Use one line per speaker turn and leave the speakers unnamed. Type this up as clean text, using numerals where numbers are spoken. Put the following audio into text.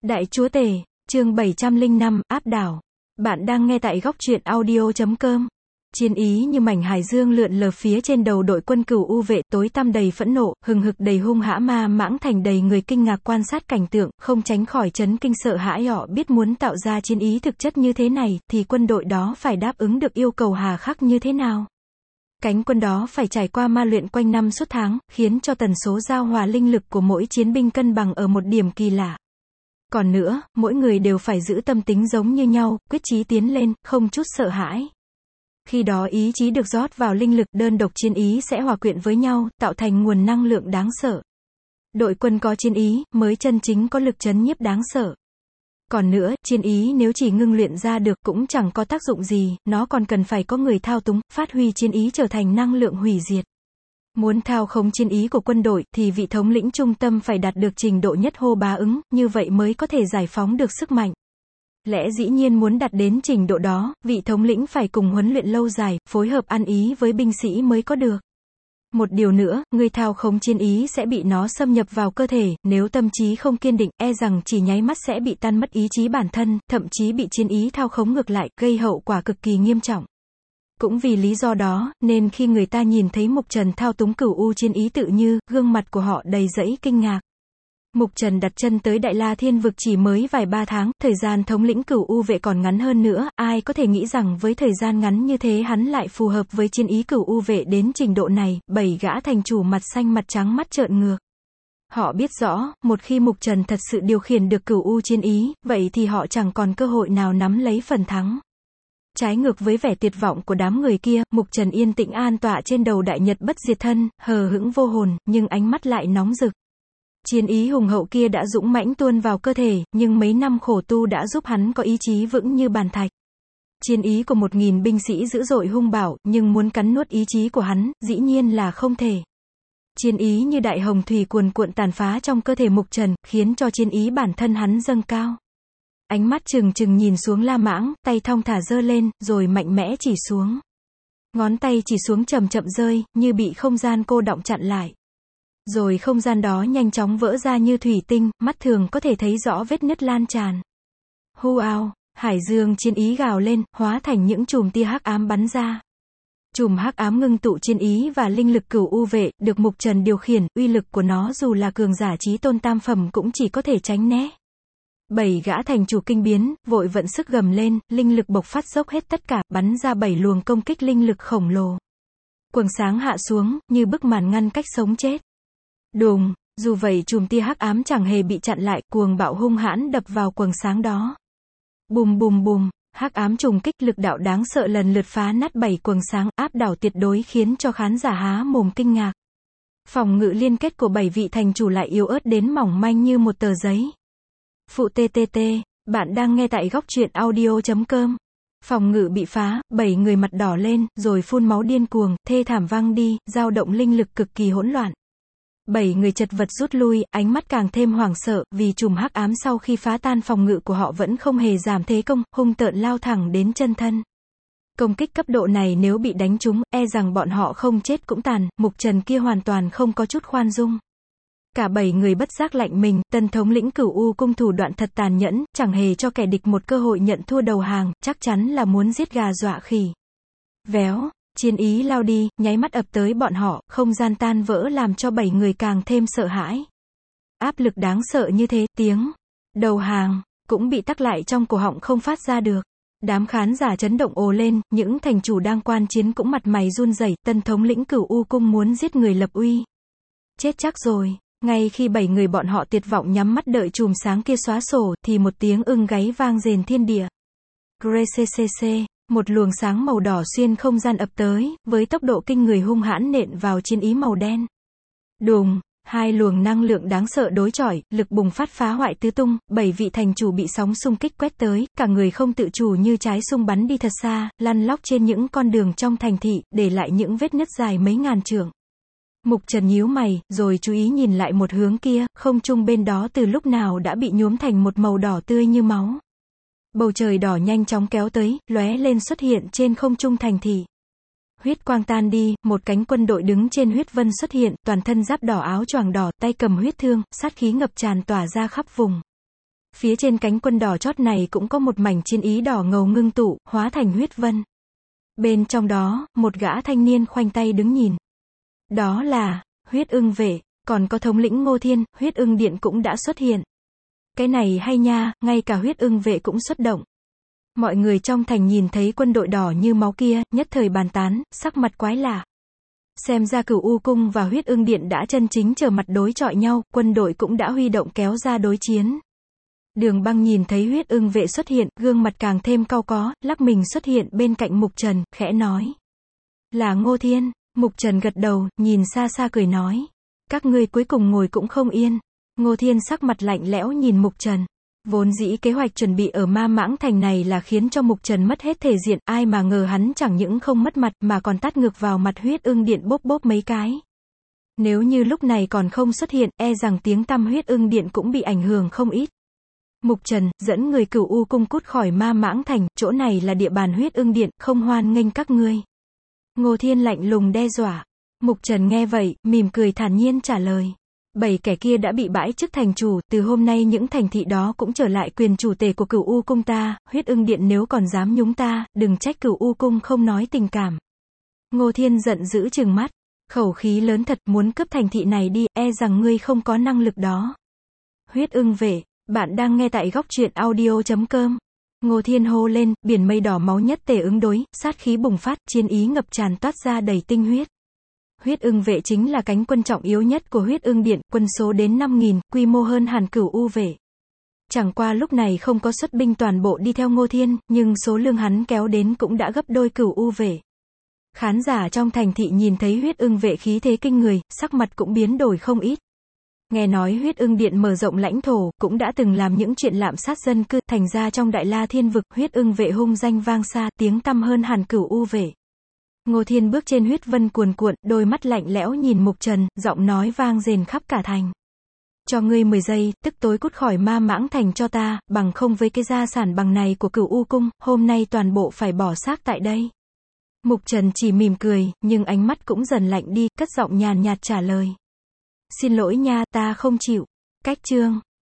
Đại Chúa Tể, chương 705, áp đảo. Bạn đang nghe tại góc truyện audio.com. Chiến ý như mảnh hải dương lượn lờ phía trên đầu đội quân cửu u vệ, tối tăm đầy phẫn nộ, hừng hực đầy hung hã, ma mãng thành đầy người kinh ngạc quan sát cảnh tượng, không tránh khỏi chấn kinh sợ hãi. Họ biết muốn tạo ra chiến ý thực chất như thế này, thì quân đội đó phải đáp ứng được yêu cầu hà khắc như thế nào. Cánh quân đó phải trải qua ma luyện quanh năm suốt tháng, khiến cho tần số giao hòa linh lực của mỗi chiến binh cân bằng ở một điểm kỳ lạ. Còn nữa, mỗi người đều phải giữ tâm tính giống như nhau, quyết chí tiến lên, không chút sợ hãi. Khi đó ý chí được rót vào linh lực, đơn độc chiến ý sẽ hòa quyện với nhau, tạo thành nguồn năng lượng đáng sợ. Đội quân có chiến ý, mới chân chính có lực trấn nhiếp đáng sợ. Còn nữa, chiến ý nếu chỉ ngưng luyện ra được cũng chẳng có tác dụng gì, nó còn cần phải có người thao túng, phát huy chiến ý trở thành năng lượng hủy diệt. Muốn thao khống chiến ý của quân đội, thì vị thống lĩnh trung tâm phải đạt được trình độ nhất hô bá ứng, như vậy mới có thể giải phóng được sức mạnh. Lẽ dĩ nhiên muốn đạt đến trình độ đó, vị thống lĩnh phải cùng huấn luyện lâu dài, phối hợp ăn ý với binh sĩ mới có được. Một điều nữa, người thao khống chiến ý sẽ bị nó xâm nhập vào cơ thể, nếu tâm trí không kiên định, e rằng chỉ nháy mắt sẽ bị tan mất ý chí bản thân, thậm chí bị chiến ý thao khống ngược lại, gây hậu quả cực kỳ nghiêm trọng. Cũng vì lý do đó, nên khi người ta nhìn thấy Mục Trần thao túng cửu u chiến ý tự như, gương mặt của họ đầy dẫy kinh ngạc. Mục Trần đặt chân tới Đại La Thiên Vực chỉ mới vài 3 tháng, thời gian thống lĩnh cửu u vệ còn ngắn hơn nữa, ai có thể nghĩ rằng với thời gian ngắn như thế hắn lại phù hợp với chiến ý cửu u vệ đến trình độ này. 7 gã thành chủ mặt xanh mặt trắng mắt trợn ngược. Họ biết rõ, một khi Mục Trần thật sự điều khiển được cửu u chiến ý, vậy thì họ chẳng còn cơ hội nào nắm lấy phần thắng. Trái ngược với vẻ tuyệt vọng của đám người kia, Mục Trần yên tĩnh an tọa trên đầu đại nhật bất diệt thân, hờ hững vô hồn, nhưng ánh mắt lại nóng rực. Chiến ý hùng hậu kia đã dũng mãnh tuôn vào cơ thể, nhưng mấy năm khổ tu đã giúp hắn có ý chí vững như bàn thạch. Chiến ý của 1000 binh sĩ dữ dội hung bạo, nhưng muốn cắn nuốt ý chí của hắn, dĩ nhiên là không thể. Chiến ý như đại hồng thủy cuồn cuộn tàn phá trong cơ thể Mục Trần, khiến cho chiến ý bản thân hắn dâng cao. Ánh mắt trừng trừng nhìn xuống La Mãng, tay thong thả giơ lên, rồi mạnh mẽ chỉ xuống. Ngón tay chỉ xuống chậm chậm rơi, như bị không gian cô đọng chặn lại. Rồi không gian đó nhanh chóng vỡ ra như thủy tinh, mắt thường có thể thấy rõ vết nứt lan tràn. Hu ao, hải dương chiến ý gào lên, hóa thành những chùm tia hắc ám bắn ra. Chùm hắc ám ngưng tụ chiến ý và linh lực cửu u vệ, được Mục Trần điều khiển, uy lực của nó dù là cường giả chí tôn tam phẩm cũng chỉ có thể tránh né. 7 gã thành chủ kinh biến, vội vận sức gầm lên, linh lực bộc phát dốc hết tất cả, bắn ra 7 luồng công kích linh lực khổng lồ. Quầng sáng hạ xuống, như bức màn ngăn cách sống chết. Đùng, dù vậy chùm tia hắc ám chẳng hề bị chặn lại, cuồng bạo hung hãn đập vào quầng sáng đó. Bùm bùm bùm, hắc ám trùng kích, lực đạo đáng sợ lần lượt phá nát 7 quầng sáng, áp đảo tuyệt đối khiến cho khán giả há mồm kinh ngạc. Phòng ngự liên kết của 7 vị thành chủ lại yếu ớt đến mỏng manh như một tờ giấy. Phụ TTT, bạn đang nghe tại góc truyện audio.com. Phòng ngự bị phá, 7 người mặt đỏ lên, rồi phun máu điên cuồng, thê thảm văng đi, dao động linh lực cực kỳ hỗn loạn. 7 người chật vật rút lui, ánh mắt càng thêm hoảng sợ, vì chùm hắc ám sau khi phá tan phòng ngự của họ vẫn không hề giảm thế công, hung tợn lao thẳng đến chân thân. Công kích cấp độ này nếu bị đánh trúng, e rằng bọn họ không chết cũng tàn. Mục Trần kia hoàn toàn không có chút khoan dung. Cả 7 người bất giác lạnh mình, tân thống lĩnh cửu u cung thủ đoạn thật tàn nhẫn, chẳng hề cho kẻ địch một cơ hội nhận thua đầu hàng, chắc chắn là muốn giết gà dọa khỉ. Véo, chiến ý lao đi, nháy mắt ập tới bọn họ, không gian tan vỡ làm cho 7 người càng thêm sợ hãi. Áp lực đáng sợ như thế, tiếng đầu hàng cũng bị tắc lại trong cổ họng không phát ra được. Đám khán giả chấn động ồ lên, những thành chủ đang quan chiến cũng mặt mày run rẩy, tân thống lĩnh cửu u cung muốn giết người lập uy. Chết chắc rồi. Ngay khi 7 người bọn họ tuyệt vọng nhắm mắt đợi chùm sáng kia xóa sổ, thì một tiếng ưng gáy vang rền thiên địa. Grecccc, một luồng sáng màu đỏ xuyên không gian ập tới, với tốc độ kinh người hung hãn nện vào chiến ý màu đen. Đùng, 2 luồng năng lượng đáng sợ đối chọi, lực bùng phát phá hoại tứ tung, 7 vị thành chủ bị sóng xung kích quét tới, cả người không tự chủ như trái sung bắn đi thật xa, lăn lóc trên những con đường trong thành thị, để lại những vết nứt dài mấy ngàn trượng. Mục Trần nhíu mày, rồi chú ý nhìn lại một hướng kia, không trung bên đó từ lúc nào đã bị nhuốm thành một màu đỏ tươi như máu. Bầu trời đỏ nhanh chóng kéo tới, lóe lên xuất hiện trên không trung thành thị. Huyết quang tan đi, một cánh quân đội đứng trên huyết vân xuất hiện, toàn thân giáp đỏ áo choàng đỏ, tay cầm huyết thương, sát khí ngập tràn tỏa ra khắp vùng. Phía trên cánh quân đỏ chót này cũng có một mảnh chiến ý đỏ ngầu ngưng tụ, hóa thành huyết vân. Bên trong đó, một gã thanh niên khoanh tay đứng nhìn. Đó là Huyết Ưng Vệ, còn có thống lĩnh Ngô Thiên, Huyết Ưng Điện cũng đã xuất hiện. Cái này hay nha, ngay cả Huyết Ưng Vệ cũng xuất động. Mọi người trong thành nhìn thấy quân đội đỏ như máu kia, nhất thời bàn tán, sắc mặt quái lạ. Xem ra Cửu U Cung và Huyết Ưng Điện đã chân chính trở mặt đối chọi nhau, quân đội cũng đã huy động kéo ra đối chiến. Đường Băng nhìn thấy Huyết Ưng Vệ xuất hiện, gương mặt càng thêm cau có, lắc mình xuất hiện bên cạnh Mục Trần, khẽ nói. Là Ngô Thiên. Mục Trần gật đầu, nhìn xa xa cười nói. Các ngươi cuối cùng ngồi cũng không yên. Ngô Thiên sắc mặt lạnh lẽo nhìn Mục Trần. Vốn dĩ kế hoạch chuẩn bị ở Ma Mãng Thành này là khiến cho Mục Trần mất hết thể diện, ai mà ngờ hắn chẳng những không mất mặt mà còn tát ngược vào mặt Huyết Ưng Điện bốp bốp mấy cái. Nếu như lúc này còn không xuất hiện, e rằng tiếng tăm Huyết Ưng Điện cũng bị ảnh hưởng không ít. Mục Trần, dẫn người Cửu U Cung cút khỏi Ma Mãng Thành, chỗ này là địa bàn Huyết Ưng Điện, không hoan nghênh các ngươi. Ngô Thiên lạnh lùng đe dọa. Mục Trần nghe vậy, mỉm cười thản nhiên trả lời. 7 kẻ kia đã bị bãi chức thành chủ, từ hôm nay những thành thị đó cũng trở lại quyền chủ tể của Cửu U Cung ta, Huyết Ưng Điện nếu còn dám nhúng ta, đừng trách Cửu U Cung không nói tình cảm. Ngô Thiên giận dữ trừng mắt. Khẩu khí lớn thật, muốn cướp thành thị này đi, e rằng ngươi không có năng lực đó. Huyết Ưng Vệ, bạn đang nghe tại góc truyện audio.com. Ngô Thiên hô lên, biển mây đỏ máu nhất tề ứng đối, sát khí bùng phát, chiến ý ngập tràn toát ra đầy tinh huyết. Huyết Ưng Vệ chính là cánh quân trọng yếu nhất của Huyết Ưng Điện, quân số đến 5.000, quy mô hơn hẳn Cửu U Vệ. Chẳng qua lúc này không có xuất binh toàn bộ đi theo Ngô Thiên, nhưng số lương hắn kéo đến cũng đã gấp đôi Cửu U Vệ. Khán giả trong thành thị nhìn thấy Huyết Ưng Vệ khí thế kinh người, sắc mặt cũng biến đổi không ít. Nghe nói Huyết Ưng Điện mở rộng lãnh thổ, cũng đã từng làm những chuyện lạm sát dân cư, thành ra trong Đại La Thiên vực, Huyết Ưng Vệ hung danh vang xa, tiếng tăm hơn hẳn Cửu U Vệ. Ngô Thiên bước trên huyết vân cuồn cuộn, đôi mắt lạnh lẽo nhìn Mục Trần, giọng nói vang rền khắp cả thành. Cho ngươi 10 giây, tức tối cút khỏi Ma Mãng Thành cho ta, bằng không với cái gia sản bằng này của Cửu U Cung, hôm nay toàn bộ phải bỏ xác tại đây. Mục Trần chỉ mỉm cười, nhưng ánh mắt cũng dần lạnh đi, cất giọng nhàn nhạt trả lời. Xin lỗi nha, ta không chịu. Cách chương